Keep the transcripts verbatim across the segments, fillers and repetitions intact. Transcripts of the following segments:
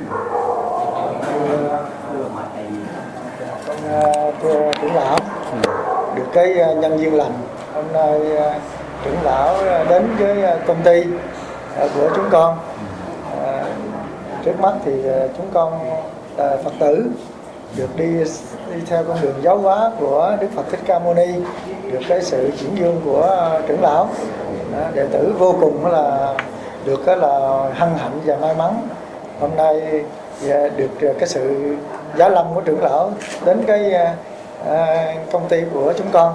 Con thưa trưởng lão, được cái nhân duyên lành hôm nay trưởng lão đến với công ty của chúng con. Trước mắt thì chúng con là Phật tử được đi đi theo con đường giáo hóa của Đức Phật Thích Ca Mâu Ni, được cái sự chuyển dương của trưởng lão. Đệ tử vô cùng là được là hân hạnh và may mắn hôm nay được cái sự giá lâm của trưởng lão đến cái à, công ty của chúng con.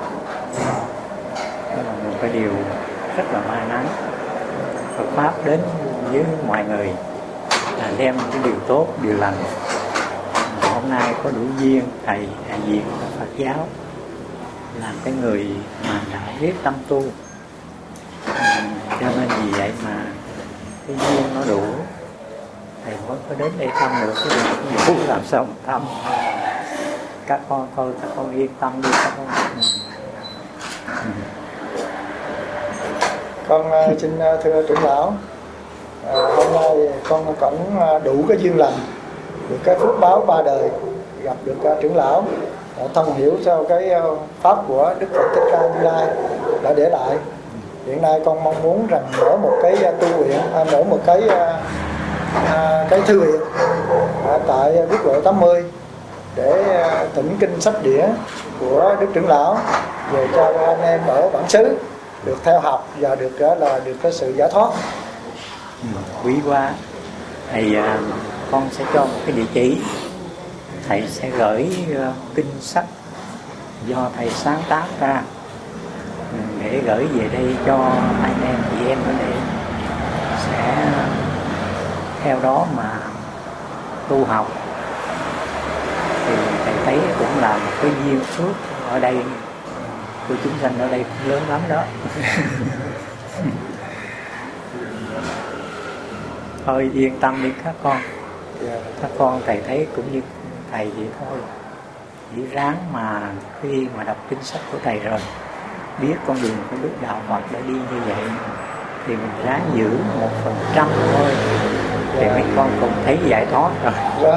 Đó là một cái điều rất là may mắn. Phật pháp đến với mọi người là đem cái điều tốt, điều lành. Hôm nay có đủ duyên thầy đại diện Phật giáo làm cái người mà đã biết tâm tu, cho nên vì vậy mà cái duyên nó đủ, thầy mới có đến đây thăm được. Cái điều làm sao mà thăm các con thôi, các con yên tâm đi các con. Con xin thưa trưởng lão, à, hôm nay con cũng đủ cái duyên lành, được cái phước báo ba đời gặp được trưởng lão, thông hiểu theo cái pháp của Đức Phật Thích Ca Như Lai đã để lại. Hiện nay con mong muốn rằng mở một cái tu viện, à, mở một cái à, cái thư viện à, tại quốc lộ tám mươi để à, thỉnh kinh sách đĩa của Đức trưởng lão về cho anh em ở bản xứ được theo học và được là được cái sự giải thoát. Ừ, quý quá. Thầy à, con sẽ cho một cái địa chỉ, thầy sẽ gửi uh, kinh sách do thầy sáng tác ra để gửi về đây cho anh em chị em ở đây sẽ theo đó mà tu học. Thì thầy thấy cũng là một cái duyên phước ở đây của chúng sanh ở đây cũng lớn lắm đó. Thôi yên tâm đi các con, các con thầy thấy cũng như thầy vậy thôi, chỉ ráng mà khi mà đọc kinh sách của thầy rồi biết con đường của Đức Đạo Phật đã đi như vậy thì mình ráng giữ một phần trăm thôi thì mấy con cũng thấy giải thoát rồi.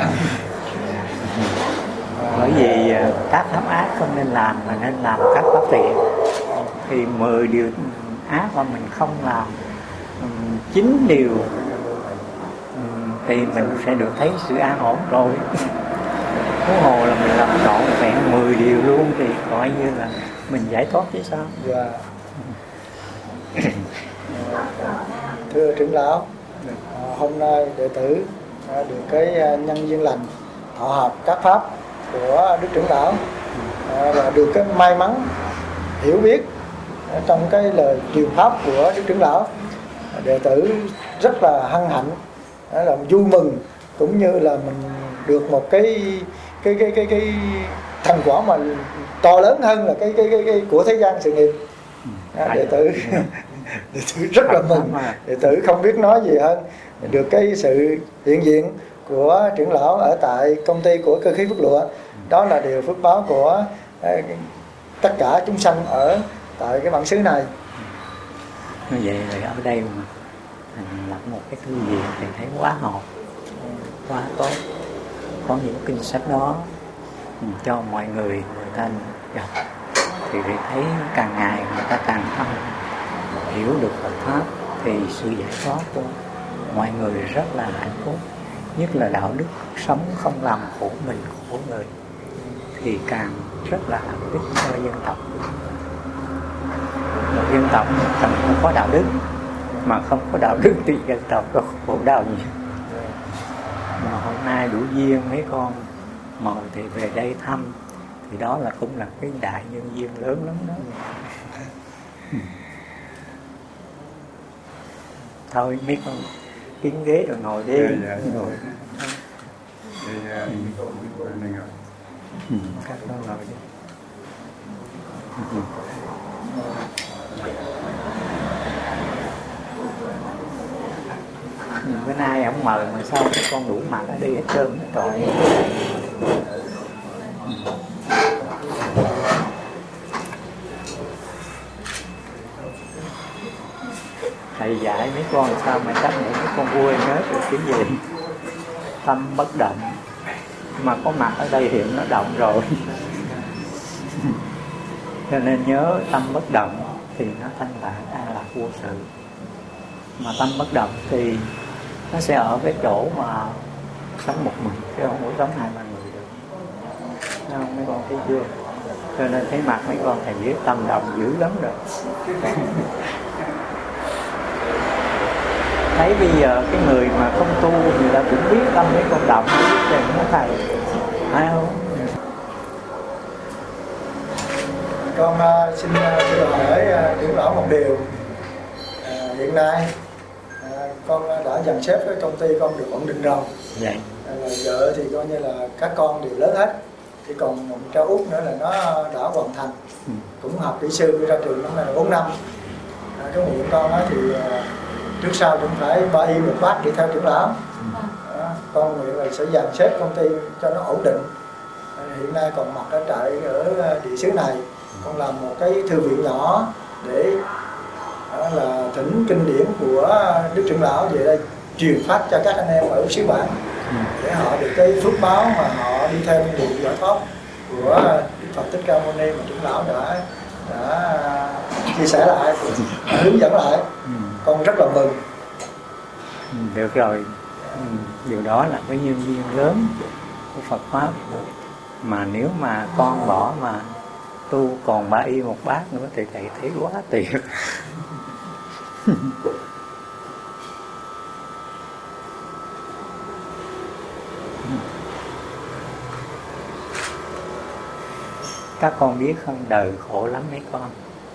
Bởi vì các pháp ác không nên làm mà nên làm các pháp thiện, thì mười điều ác mà mình không làm chín điều thì mình sẽ được thấy sự an ổn rồi. Huống hồ là mình làm trọn vẹn mười điều luôn thì coi như là mình giải thoát chứ sao. Dạ. Thưa trưởng lão, hôm nay đệ tử được cái nhân duyên lành thọ học các pháp của Đức trưởng lão và được cái may mắn hiểu biết trong cái lời truyền pháp của Đức trưởng lão. Đệ tử rất là hân hạnh, là vui mừng, cũng như là mình được một cái cái cái cái cái thành quả mà to lớn hơn là cái cái cái, cái của thế gian sự nghiệp. Đệ tử đệ tử rất là mừng, đệ tử không biết nói gì hơn. Được cái sự hiện diện của trưởng lão ở tại công ty của Cơ Khí Phước Lụa, đó là điều phước báo của tất cả chúng sanh ở tại cái bản xứ này. Như vậy rồi ở đây mà thành lập một cái thư viện thì thấy quá hợp, quá tốt. Có những kinh sách đó cho mọi người người ta gặp thì thấy càng ngày người ta càng thâm hiểu được Phật pháp, thì sự giải thoát của mọi người rất là hạnh phúc. Nhất là đạo đức sống không làm khổ mình khổ người thì càng rất là hạnh phúc cho dân tộc. Một dân tộc cần không có đạo đức, mà không có đạo đức thì dân tộc có khổ đau gì. Mà hôm nay đủ duyên mấy con mời thì về đây thăm, thì đó là cũng là cái đại nhân duyên lớn lắm đó. Thôi mấy con kiếm ghế rồi ngồi đi. Dạ, dạ, ngồi. Thì, uh, ừ, các con ngồi đi. Ừ. Bữa nay ông mời mà sao cái con đủ mặt ở đây hết trơn hết trọi. Thầy dạy mấy con sao mà chắc những mấy con vui hết rồi cái gì. tâm bất động, mà có mặt ở đây hiện nó động rồi. Cho nên nhớ tâm bất động thì nó thanh thản an lạc vô sự. Mà tâm bất động thì nó sẽ ở cái chỗ mà sống một mình, chứ không có sống hai ba người được. Thấy không mấy con thấy chưa? Cho nên thấy mặt mấy con thầy biết tâm động dữ lắm rồi. Thấy bây giờ cái người mà không tu người ta cũng biết tâm mấy con động, biết rằng nó thầy, phải không? Con uh, xin uh, xin hỏi uh, trưởng lão một điều. Uh, hiện nay uh, con đã dàn xếp với công ty con được ổn định rồi. Vậy. Uh, là vợ thì coi như là các con đều lớn hết. Chỉ còn một cháu út nữa là nó đã hoàn thành. Ừ. Cũng học kỹ sư đi ra trường năm nay là bốn năm. Uh, cái nguyện con á thì uh, trước sau cũng phải ba y một bát đi theo trưởng lão. Ừ. Uh, con nguyện là sẽ dàn xếp công ty cho nó ổn định. Uh, hiện nay còn mặc ở trại ở địa xứ này. Con làm một cái thư viện nhỏ để đó là thỉnh kinh điển của Đức Trưởng Lão về đây truyền phát cho các anh em ở xứ bản, để họ được cái phước báo mà họ đi theo con đường giải thoát của Đức Phật Thích Ca Mâu Ni mà Trưởng Lão đã đã chia sẻ lại, hướng dẫn lại. Con rất là mừng. Được rồi, điều đó là cái nhân duyên lớn của Phật pháp. Mà nếu mà con bỏ mà tu còn ba y một bát nữa thì thầy thấy quá tuyệt. Các con biết không, đời khổ lắm mấy con.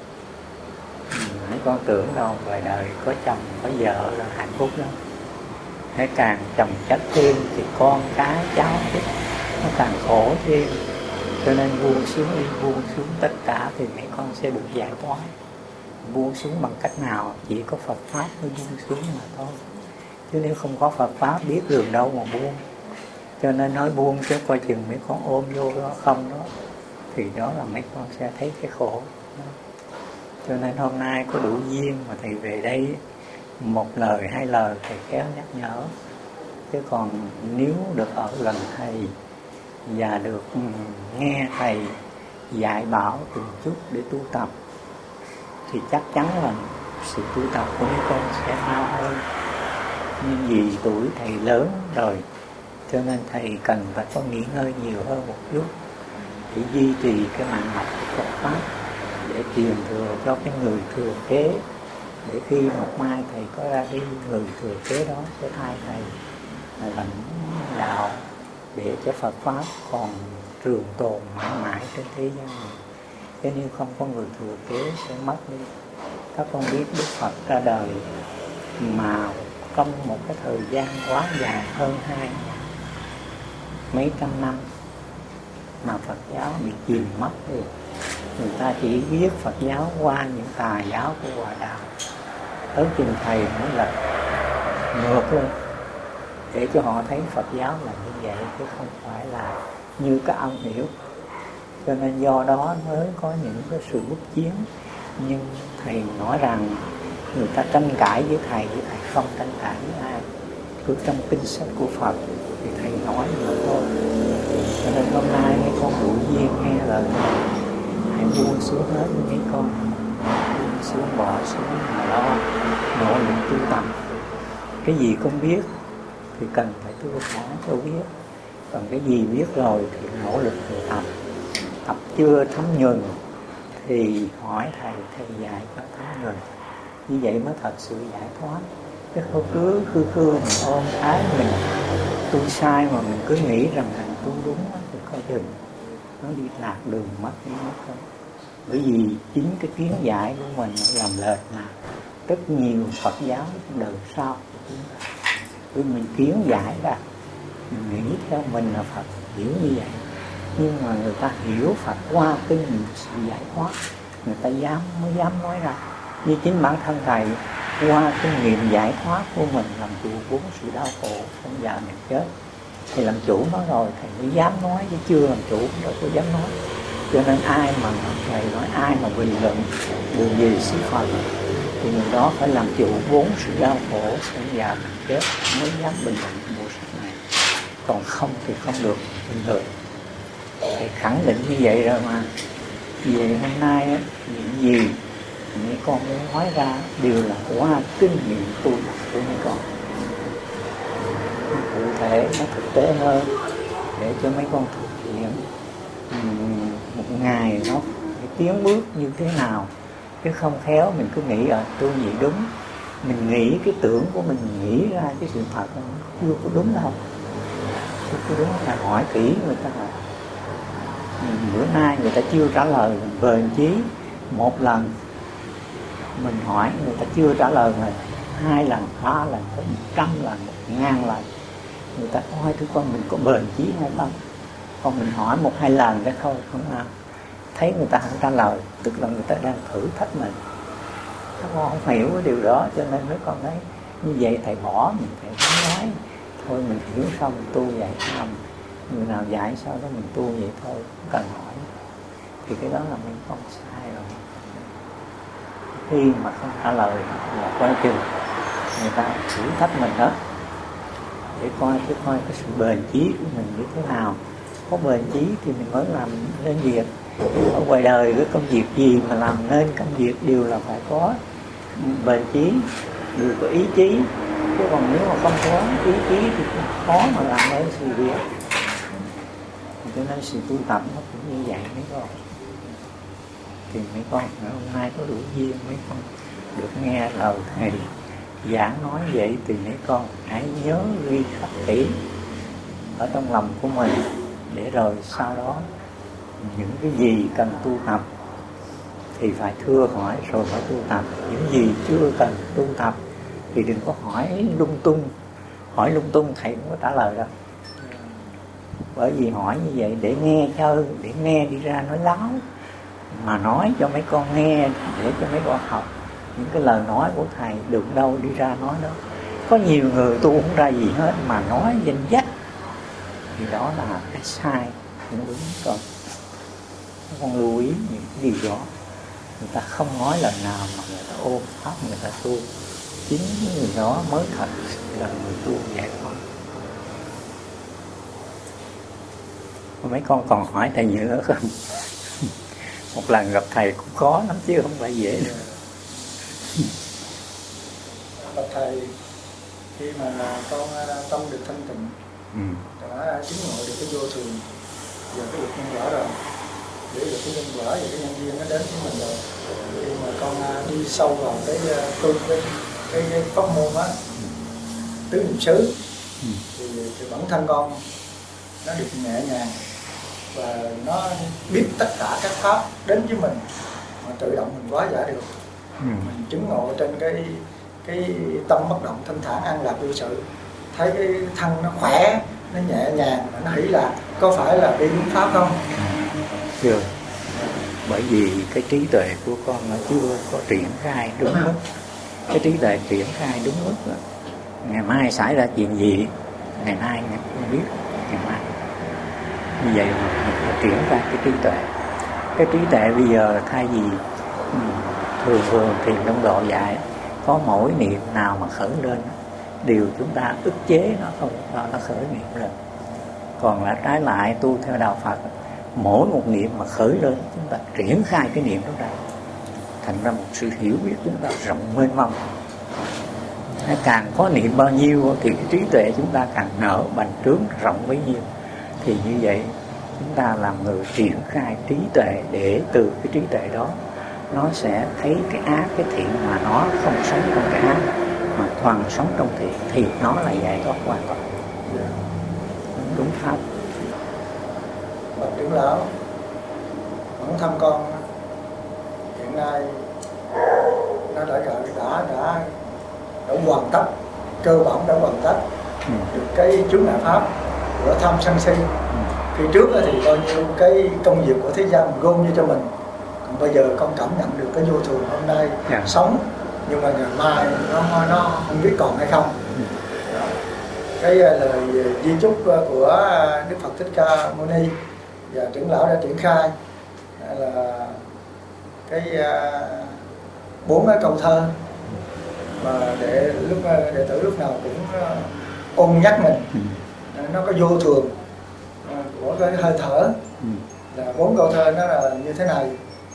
Mấy con tưởng đâu ngoài đời có chồng có vợ là hạnh phúc lắm. Thế càng chồng chất thêm thì con cái cháu thích nó càng khổ thêm. Cho nên buông xuống đi, buông xuống tất cả thì mấy con sẽ được giải thoát. Buông xuống bằng cách nào? Chỉ có Phật Pháp mới buông xuống mà thôi. Chứ nếu không có Phật Pháp biết đường đâu mà buông. Cho nên nói buông chứ coi chừng mấy con ôm vô đó không đó, thì đó là mấy con sẽ thấy cái khổ. Cho nên hôm nay có đủ duyên mà thầy về đây, một lời hai lời thầy khéo nhắc nhở. Chứ còn nếu được ở gần thầy và được nghe thầy dạy bảo từng chút để tu tập thì chắc chắn là sự tu tập của mấy con sẽ mau hơn. Nhưng vì tuổi thầy lớn rồi cho nên thầy cần phải có nghỉ ngơi nhiều hơn một chút để duy trì cái mạng học của Phật Pháp, để truyền thừa cho cái người thừa kế, để khi một mai thầy có ra đi, người thừa kế đó sẽ thay thầy là đạo, để cho Phật Pháp còn trường tồn mãi mãi trên thế gian này. Chứ nếu không có người thừa kế sẽ mất đi. Các con biết Đức Phật ra đời mà trong một cái thời gian quá dài hơn hai mấy trăm năm mà Phật giáo bị chìm mất đi. Người ta chỉ biết Phật giáo qua những tà giáo của Hòa Đạo. Tới chừng thầy mới là ngược luôn, để cho họ thấy Phật giáo là như vậy chứ không phải là như các ông hiểu. Cho nên do đó mới có những cái sự bức chiến. Nhưng thầy nói rằng người ta tranh cãi với thầy, với thầy không tranh cãi với ai. Cứ trong kinh sách của Phật thì thầy nói mà thôi. Cho nên hôm nay mấy con đủ duyên nghe lời thầy, hãy buông xuống hết với mấy con, buông xuống bỏ xuống mà lo nỗ lực tu tập. Cái gì không biết thì cần phải tu hỏi cho biết. Còn cái gì biết rồi thì nỗ lực tu tập. Tập chưa thấm nhuần thì hỏi thầy, thầy dạy cho thấm nhuần. Như vậy mới thật sự giải thoát. Chứ không cứ khư khư mình ôm ái mình tu sai mà mình cứ nghĩ rằng mình tu đúng thì coi chừng nó đi lạc đường mất đi mất không. Bởi vì chính cái kiến giải của mình làm lệch mà rất nhiều Phật giáo đời sau của chúng ta. Vì mình kiến giải ra, mình nghĩ theo mình là Phật, hiểu như vậy. Nhưng mà người ta hiểu Phật qua cái nhiều sự giải thoát, người ta dám mới dám nói ra. Như chính bản thân thầy qua cái nghiệm giải thoát của mình làm chủ bốn sự đau khổ trong giờ mình chết, thì làm chủ nó rồi thầy mới dám nói, chứ chưa làm chủ đâu có dám nói. Cho nên ai mà thầy nói ai mà bình luận đường về xứ Phật thì người đó phải làm chủ bốn sự đau khổ trong giờ mình chết mới dám bình luận bộ sách này. còn không thì không được bình thường. Thầy khẳng định như vậy rồi mà. Vì vậy hôm nay á, những gì mấy con muốn nói ra đều là qua kinh nghiệm tu tập của mấy con, cụ thể nó thực tế hơn để cho mấy con thực hiện một ngày nó tiến bước như thế nào, chứ không khéo mình cứ nghĩ ở tôi vậy đúng, mình nghĩ cái tưởng của mình nghĩ ra cái sự thật nó chưa có đúng đâu. Chưa có đúng, phải hỏi kỹ người ta. Bữa nay người ta chưa trả lời mình bền chí một lần, mình hỏi người ta chưa trả lời mình hai lần, ba lần, một trăm lần, một ngàn lần, người ta coi thử con mình có bền chí hay không. Còn mình hỏi một hai lần cái thôi không nào thấy người ta không trả lời, tức là người ta đang thử thách mình. Các con không hiểu cái điều đó, cho nên mấy con thấy như vậy thầy bỏ, mình thầy không nói thôi, mình hiểu sao mình tu vậy không, người nào dạy sao đó mình tu vậy thôi, không cần hỏi. Thì cái đó là mình con sai rồi. Khi mà không trả lời là coi chừng người ta thử thách mình đó, để coi cái coi cái sự bền chí của mình như thế nào. Có bền chí thì mình mới làm nên việc. Ở ngoài đời cái công việc gì mà làm nên công việc đều là phải có bền chí, đều có ý chí. Chứ còn nếu mà không có ý chí thì khó mà làm nên sự việc. Cho nên sự tu tập nó cũng như vậy mấy con. Thì mấy con hôm nay có đủ duyên, mấy con được nghe lời thầy giảng nói vậy thì mấy con hãy nhớ ghi khắc kỹ ở trong lòng của mình, để rồi sau đó những cái gì cần tu tập thì phải thưa hỏi rồi phải tu tập. Những gì chưa cần tu tập thì đừng có hỏi lung tung. Hỏi lung tung thầy không có trả lời đâu. Bởi vì hỏi như vậy để nghe chơi, để nghe đi ra nói láo, mà nói cho mấy con nghe, để cho mấy con học những cái lời nói của thầy, được đâu đi ra nói đó. Có nhiều người tu không ra gì hết mà nói danh dách, thì đó là cái sai, không đúng. Con con lưu ý những cái điều đó. Người ta không nói lần nào mà người ta ôm pháp người ta tu, chính người đó mới thật là người tu giải thoát. Mấy con còn hỏi thầy nữa không? Một lần gặp thầy cũng khó lắm chứ không phải dễ đâu. Gặp thầy khi mà con tâm được thanh tịnh, ừ. đã chứng ngộ được cái vô thường và cái được nhân quả rồi, để được cái nhân quả và cái nhân duyên nó đến với mình rồi. Khi mà con đi sâu vào cái tu cái cái, cái pháp môn á, tứ niệm xứ, ừ. thì, thì bản thân con nó được nhẹ nhàng và nó biết tất cả các pháp đến với mình mà tự động mình hóa giải được. Ừ. Mình chứng ngộ trên cái cái tâm bất động thanh thản an lạc vô sự, thấy cái thân nó khỏe, nó nhẹ nhàng, nó hỷ lạc, có phải là đi đúng pháp không? Chưa. Bởi vì cái trí tuệ của con nó chưa có triển khai đúng mức. Cái trí tuệ triển khai đúng mức rồi. Ngày mai xảy ra chuyện gì, ngày nay mình không biết ngày mai. Như vậy mà mình phải triển khai cái trí tuệ. Cái trí tuệ bây giờ thay vì thường thường thiền đông độ dạy có mỗi niệm nào mà khởi lên điều chúng ta ức chế nó không cho nó khởi niệm lên. Còn là trái lại tu theo đạo Phật, mỗi một niệm mà khởi lên chúng ta triển khai cái niệm đó ra, thành ra một sự hiểu biết chúng ta rộng mênh mông. Càng có niệm bao nhiêu thì cái trí tuệ chúng ta càng nở bành trướng rộng bấy nhiêu. Thì như vậy chúng ta làm người triển khai trí tuệ, để từ cái trí tuệ đó nó sẽ thấy cái ác cái thiện mà nó không sống trong cái ác mà toàn sống trong thiện, thì nó là giải thoát hoàn toàn, đúng pháp. Bạch trưởng lão, bản thân con hiện nay nó đã đã đã đã, đã hoàn tất, cơ bản đã hoàn tất ừ. được cái chướng ngại pháp của tham sân si. Ừ. Khi trước thì bao nhiêu cái công việc của thế gian gom như cho mình, còn bây giờ con cảm nhận được cái vô thường hôm nay yeah. sống, nhưng mà ngày mai nó nó không biết còn hay không. Ừ. Cái lời di chúc của Đức Phật Thích Ca Mâu Ni và trưởng lão đã triển khai là cái bốn cái câu thơ mà để lúc đệ tử lúc nào cũng ôn nhắc mình, nó có vô thường của cái hơi thở. Ừ. Là bốn câu thơ nó là như thế này: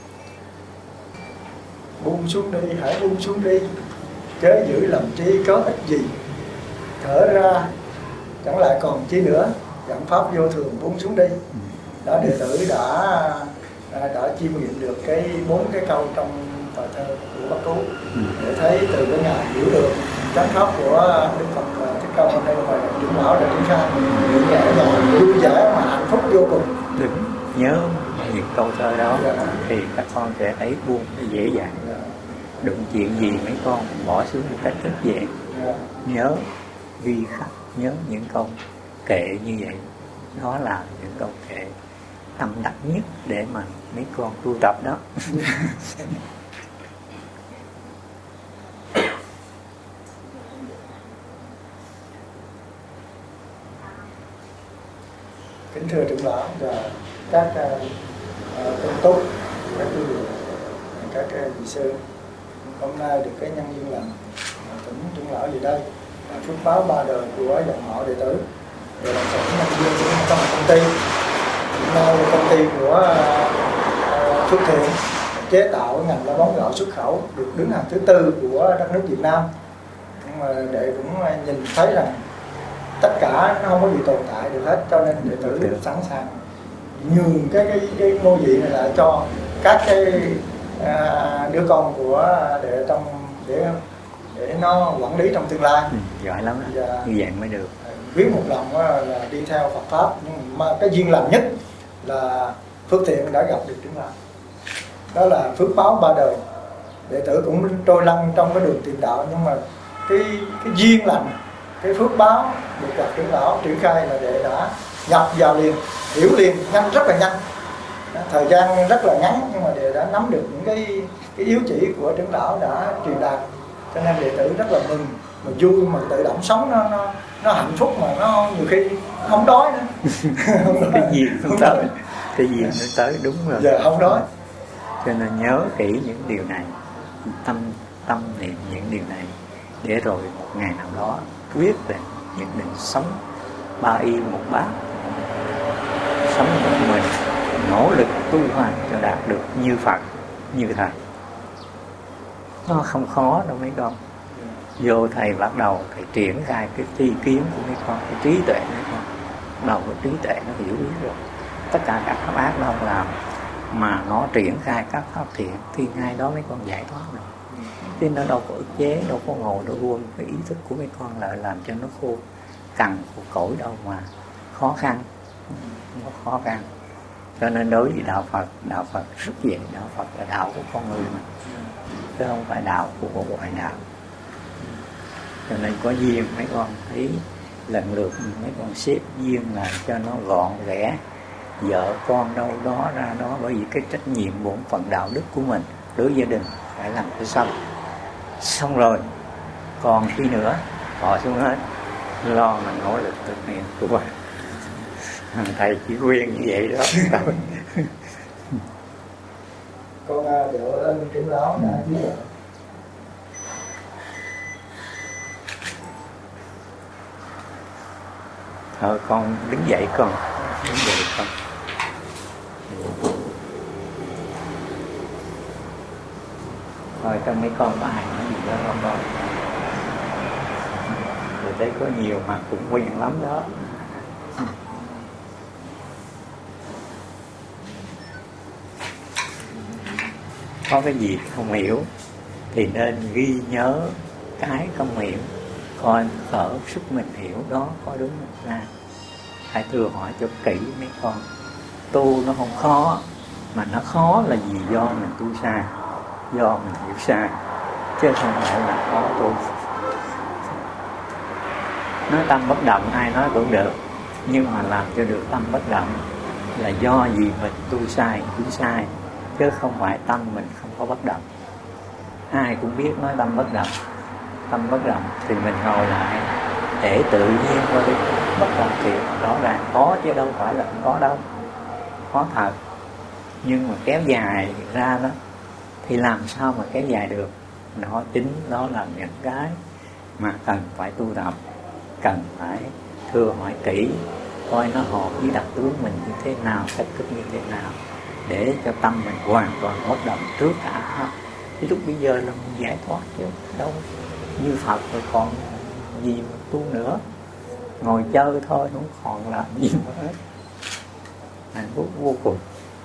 buông xuống đi, hãy buông xuống đi, chớ giữ làm chi có ích gì, thở ra chẳng lại còn chi nữa, dẫn pháp vô thường buông xuống đi. Đó, đệ tử đã đã chiêm nghiệm được cái bốn cái câu trong bài thơ của Bát Cứu, để thấy từ cái ngày hiểu được chánh pháp của Đức Phật Thích Ca Mâu Ni và trưởng lão đã triển khai, nhẹ nhẹ và vui vẻ mà hạnh phúc vô cùng. Đừng nhớ những câu thơ đó. Dạ. Thì các con sẽ thấy buông dễ dàng. Dạ. Đụng chuyện gì mấy con bỏ xuống một cách rất dễ. Dạ. Nhớ ghi khắc, nhớ những câu kệ như vậy, đó là những câu kệ tâm đắc nhất để mà mấy con tu tập đó. Kính thưa trưởng lão và các uh, tôn túc, các quý vị, các uh, vị sư, hôm nay được cái nhân duyên lành thỉnh trưởng lão về đây là phước báo ba đời của dòng họ đệ tử, để làm sao nhân duyên của trong một công ty. Hôm nay công ty của uh, Phước Thiện chế tạo ngành lá bóng gạo xuất khẩu được đứng hàng thứ tư của đất nước Việt Nam. Nhưng mà đệ cũng nhìn thấy rằng tất cả nó không có gì tồn tại được hết, cho nên đệ tử được sẵn sàng nhường cái cái cái ngôi vị này lại cho các cái à, đứa con của đệ trong để để nó quản lý trong tương lai. Ừ, giỏi lắm đó. Và như vậy mới được. Biết một lòng là đi theo Phật pháp, nhưng mà cái duyên lành nhất là Phước Thiện đã gặp được chúng ta. Đó là phước báo ba đời. Đệ tử cũng trôi lăn trong cái đường tìm đạo, nhưng mà cái cái duyên lành, cái phước báo được gặp trưởng lão triển khai là đệ đã nhập vào liền, hiểu liền, nhanh, rất là nhanh. Thời gian rất là ngắn, nhưng mà đệ đã nắm được những cái cái yếu chỉ của trưởng lão đã truyền đạt, cho nên đệ tử rất là mừng, mà vui, mà tự động sống nó nó nó hạnh phúc, mà nó nhiều khi không đói nữa. Không đói. Cái gì cũng tới, cái gì nó tới, đúng rồi. Giờ không đói. Cho nên nhớ kỹ những điều này, tâm tâm niệm những điều này, để rồi một ngày nào đó quyết định nhận định sống ba y một bát, sống một mình, nỗ lực tu hành cho đạt được như Phật, như Thầy. Nó không khó đâu mấy con. Vô thầy bắt đầu thầy triển khai cái tri kiến của mấy con, cái trí tuệ mấy con, đầu cái trí tuệ nó hiểu biết rồi tất cả các pháp ác đâu làm, mà nó triển khai các pháp thiện thì ngay đó mấy con giải thoát rồi. Chứ nó đâu có ức chế, đâu có ngồi đâu buông cái ý thức của mấy con lại làm cho nó khô cằn khô cỗi đâu mà khó khăn, nó khó khăn. Cho nên đối với đạo Phật, đạo Phật rất dễ, đạo Phật là đạo của con người mà, chứ không phải đạo của bộ ngoại đạo. Cho nên có duyên mấy con thấy lần lượt mấy con xếp duyên làm cho nó gọn ghẽ, vợ con đâu đó ra đó, bởi vì cái trách nhiệm bổn phận đạo đức của mình đối với gia đình phải làm cho xong. Xong rồi còn khi nữa bỏ xuống hết, lo mà nỗ lực thực hiện của mình. Thầy chỉ khuyên như vậy đó. Con đều ơn trưởng lão đã biết rồi. Thôi con đứng dậy con, đứng dậy con. Thôi trong mấy con có ai nói gì đó không con? Tôi thấy có nhiều mặt cũng quen lắm đó. Có cái gì không hiểu thì nên ghi nhớ cái không hiểu, coi khở sức mình hiểu đó có đúng không ra. Hãy thưa hỏi cho kỹ mấy con. Tu nó không khó, mà nó khó là vì do mình tu sai, do mình hiểu sai, chứ không phải là khó tu. Nói tâm bất động ai nói cũng được, nhưng mà làm cho được tâm bất động là do vì mình tu sai, hiểu sai, chứ không phải tâm mình không có bất động. Ai cũng biết nói tâm bất động, tâm bất động thì mình ngồi lại để tự nhiên qua đi. Bất động thì rõ ràng có chứ đâu phải là không có đâu, có thật, nhưng mà kéo dài ra đó thì làm sao mà kéo dài được. Đó chính đó là những cái mà cần phải tu tập, cần phải thưa hỏi kỹ, coi nó hợp với đặc tướng mình như thế nào, cách thức như thế nào, để cho tâm mình hoàn toàn bất động trước cả. Cái lúc bây giờ là mình giải thoát chứ đâu như Phật rồi còn gì mà tu nữa, ngồi chơi thôi, không còn làm gì nữa hết, hạnh phúc vô cùng.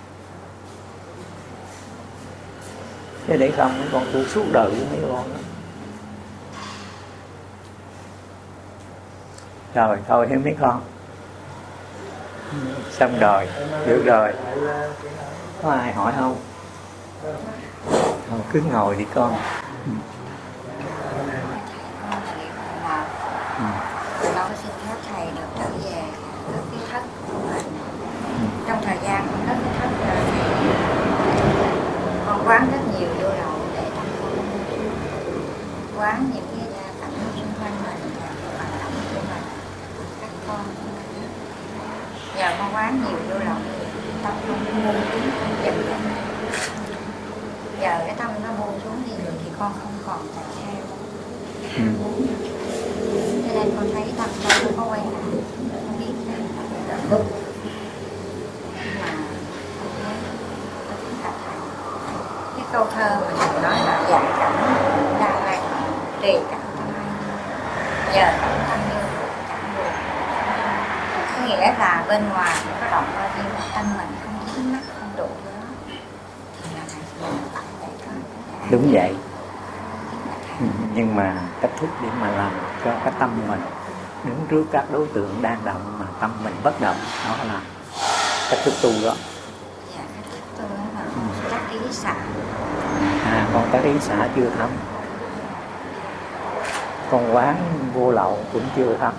Thế để không mấy con tu suốt đời với mấy con đó. Rồi thôi thêm mấy con, xong rồi, được rồi. Có ai hỏi không? Thôi, cứ ngồi đi con. Ừ. Ừ. Con xin phép thầy được trở về các cái thất của mình. Ừ. Trong thời gian con rất cái thất là thì con quán rất nhiều vô lậu để tâm con quán những cái cảnh xung quanh mình và hoàn cảnh của mình, các con. Giờ con quán nhiều vô lậu, tâm con buông xuống dần dần. Giờ cái tâm nó buông xuống thì thì con không còn chạy theo. Ừ. Cho nên con thấy tâm con nó có quay lại, không biết là bước mà cái câu thơ mình nói là dạy cảnh đang hay, trì cảnh tâm hay, giờ cảnh tâm như cảnh buồn. Có nghĩa là bên ngoài có động bao nhiêu tâm mình không dính mắc, không đụng với nó thì là mình tặng để có. Đúng vậy. Nhưng mà cách thức để mà làm cho cái tâm mình đứng trước các đối tượng đang động mà tâm mình bất động, đó là cách thức tu đó. Dạ, cách thức tu đó là ừ. Tác ý xả. À, con tác ý xả chưa thấm. Con quán vô lậu cũng chưa thấm.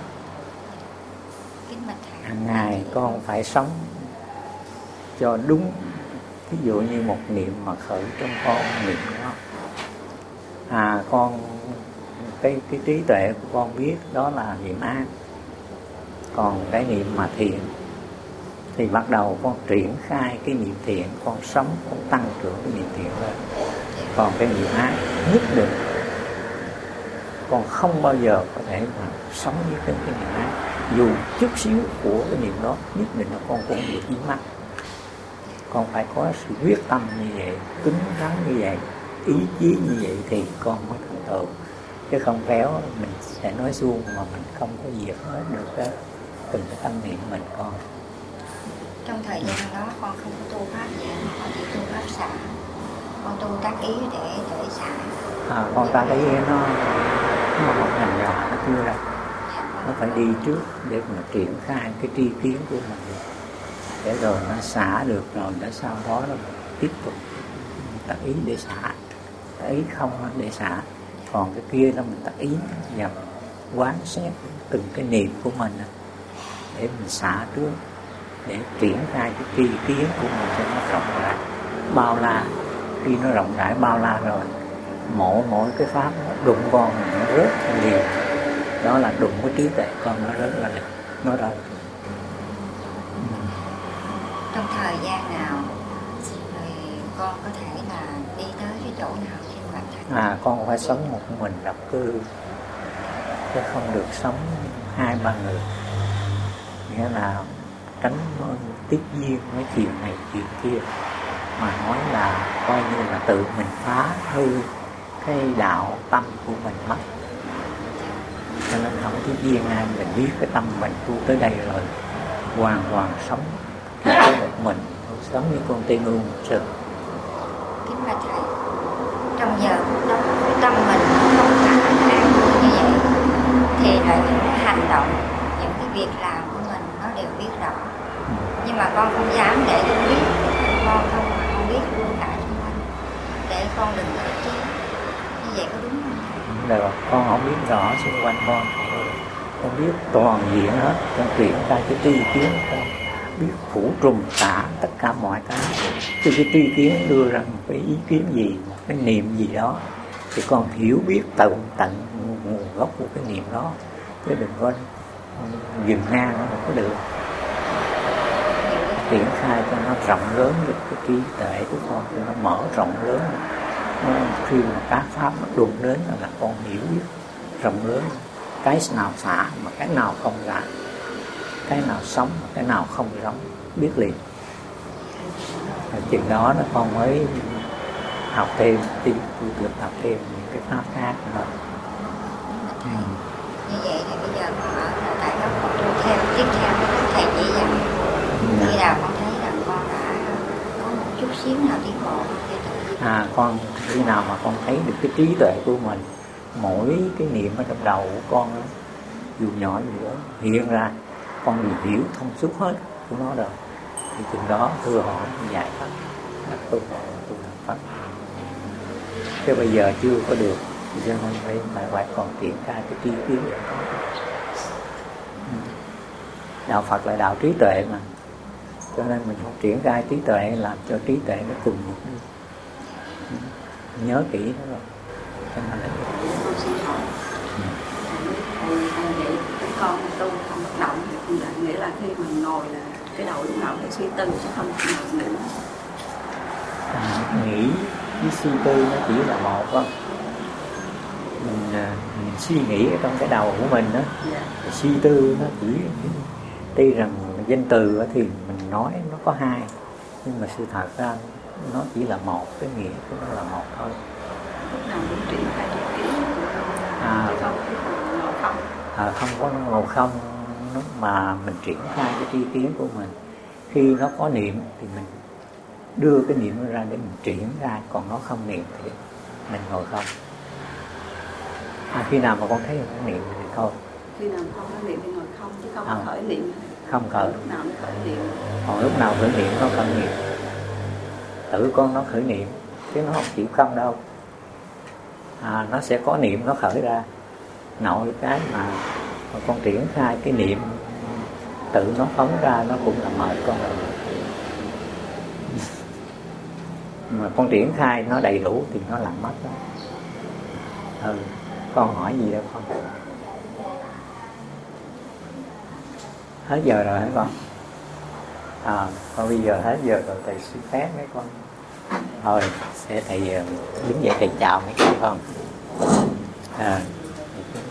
Hàng ngày con phải sống cho đúng. Ví dụ như một niệm mà khởi trong con niệm đó. À, con cái cái trí tuệ của con biết đó là niệm ác. Còn cái niệm mà thiện thì bắt đầu con triển khai cái niệm thiện, con sống, con tăng trưởng cái niệm thiện lên. Còn cái niệm ác nhất định con không bao giờ có thể mà sống với cái, cái niệm ác. Dù chút xíu của cái niệm đó nhất định là con cũng bị dính mắc. Con phải có sự quyết tâm như vậy, cứng rắn như vậy, ý chí như vậy thì con mới thành tựu. Chứ không khéo mình sẽ nói suông mà mình không có diệt hết được cái từng cái tâm niệm mình con. Trong thời gian đó con không có tu pháp gì, con chỉ tu pháp xả. Con tu tác ý để để xả. À, con tác ý nó nó không thành nhỏ, nó chưa đâu. Nó phải đi trước để mà triển khai cái tri kiến của mình, để rồi nó xả được rồi, để sau đó nó tiếp tục tác ý để xả. Tác ý không để xả. Còn cái kia là mình tác ý và quán xét từng cái niệm của mình để mình xả trước, để triển khai cái tri kiến của mình cho nó rộng rãi bao la. Khi nó rộng rãi bao la rồi, mỗi mỗi cái pháp nó đụng con mình nó rớt liền. Đó là đụng với trí tuệ con nó rớt là được, nó rớt. Trong thời gian nào rồi con có thể là đi tới cái chỗ nào trên bản thân? À, con phải sống một mình độc cư, chứ không được sống hai ba người. Nghĩa là tránh tiếp duyên với chuyện này chuyện kia, mà nói là coi như là tự mình phá hư cái đạo tâm của mình mất. Cho nên không tiếp duyên ai, mình biết cái tâm mình tu tới đây rồi, hoàn toàn sống chỉ có một mình, sống như con tê ngu một sự. Kính bạch thầy, trong giờ đó cái tâm mình không thả an vui như vậy thì là những cái hành động, những cái việc làm của mình nó đều biết rõ. Ừ. Nhưng mà con không dám để con biết, con không không biết luôn cả xung quanh, để con đừng có ích chí. Như vậy có đúng không thầy? Được, con không biết rõ xung quanh con, con biết toàn diện hết, con triển khai cái tri kiến của con, biết phủ trùm cả tất cả mọi cái. Từ cái tri kiến đưa ra một cái ý kiến gì, một cái niệm gì đó, thì con hiểu biết tận tận nguồn gốc của cái niệm đó, chứ đừng có dừng ngang nó không có được. Triển khai cho nó rộng lớn được cái trí tuệ của con, cho nó mở rộng lớn. Nó, khi mà các pháp nó đụng đến là con hiểu biết rộng lớn, cái nào xả mà cái nào không xả, cái nào sống, cái nào không sống, biết liền. Rồi chừng đó nó con mới học thêm, tìm được học thêm những cái pháp khác nữa. Ừ. Như vậy thì bây giờ con ở tại đó con tu theo, tiếp theo các thầy chỉ dạy. Khi nào con thấy rằng con đã có một chút xíu nào tiến bộ thì tự nhiên. À, con khi nào mà con thấy được cái trí tuệ của mình, mỗi cái niệm ở trong đầu của con đó, dù nhỏ dù lớn hiện ra, con đều hiểu thông suốt hết của nó rồi, thì chừng đó thưa họ giải pháp tu tu học Phật. Chứ bây giờ chưa có được, cho nên phải phải phải còn triển khai cái tri kiến để có. Đạo Phật là đạo trí tuệ mà, cho nên mình không triển khai trí tuệ làm cho trí tuệ nó cùng một. Nhớ kỹ đó rồi. Cho nên là con xin hỏi, thầy thầy dạy chúng con tu không bất động, là nghĩa là khi mình ngồi là cái đầu lúc nào phải suy tư chứ không ngồi nữa. À, nghĩ với suy tư nó chỉ là một không? Mình, mình suy nghĩ ở trong cái đầu của mình đó, Dạ. suy tư nó chỉ tuy rằng danh từ thì mình nói nó có hai, nhưng mà sự thật ra nó chỉ là một, cái nghĩa của nó là một thôi. Lúc nào cũng triển khai tri kiến của con, À. chứ không cái ngồi không. À, không có ngồi không mà mình triển khai cái tri kiến của mình. Khi nó có niệm thì mình đưa cái niệm ra để mình triển ra, còn nó không niệm thì mình ngồi không. À, khi nào mà con thấy cái niệm thì thôi. Khi nào không có niệm thì ngồi không, chứ không À. có khởi niệm. Không khởi. Lúc nào nó khởi niệm. Còn lúc nào khởi niệm nó không niệm. Tự con nó khởi niệm chứ nó không chịu không đâu. À, nó sẽ có niệm nó khởi ra. Nội cái mà, mà con triển khai cái niệm tự nó phóng ra nó cũng là mệt con rồi. Mà con triển khai nó đầy đủ thì nó làm mất đó. Ừ, con hỏi gì đâu con? Hết giờ rồi hả con? À, con bây giờ hết giờ rồi, thầy xin phép mấy con. Thôi, để thầy đứng dậy thầy chào mấy con. À,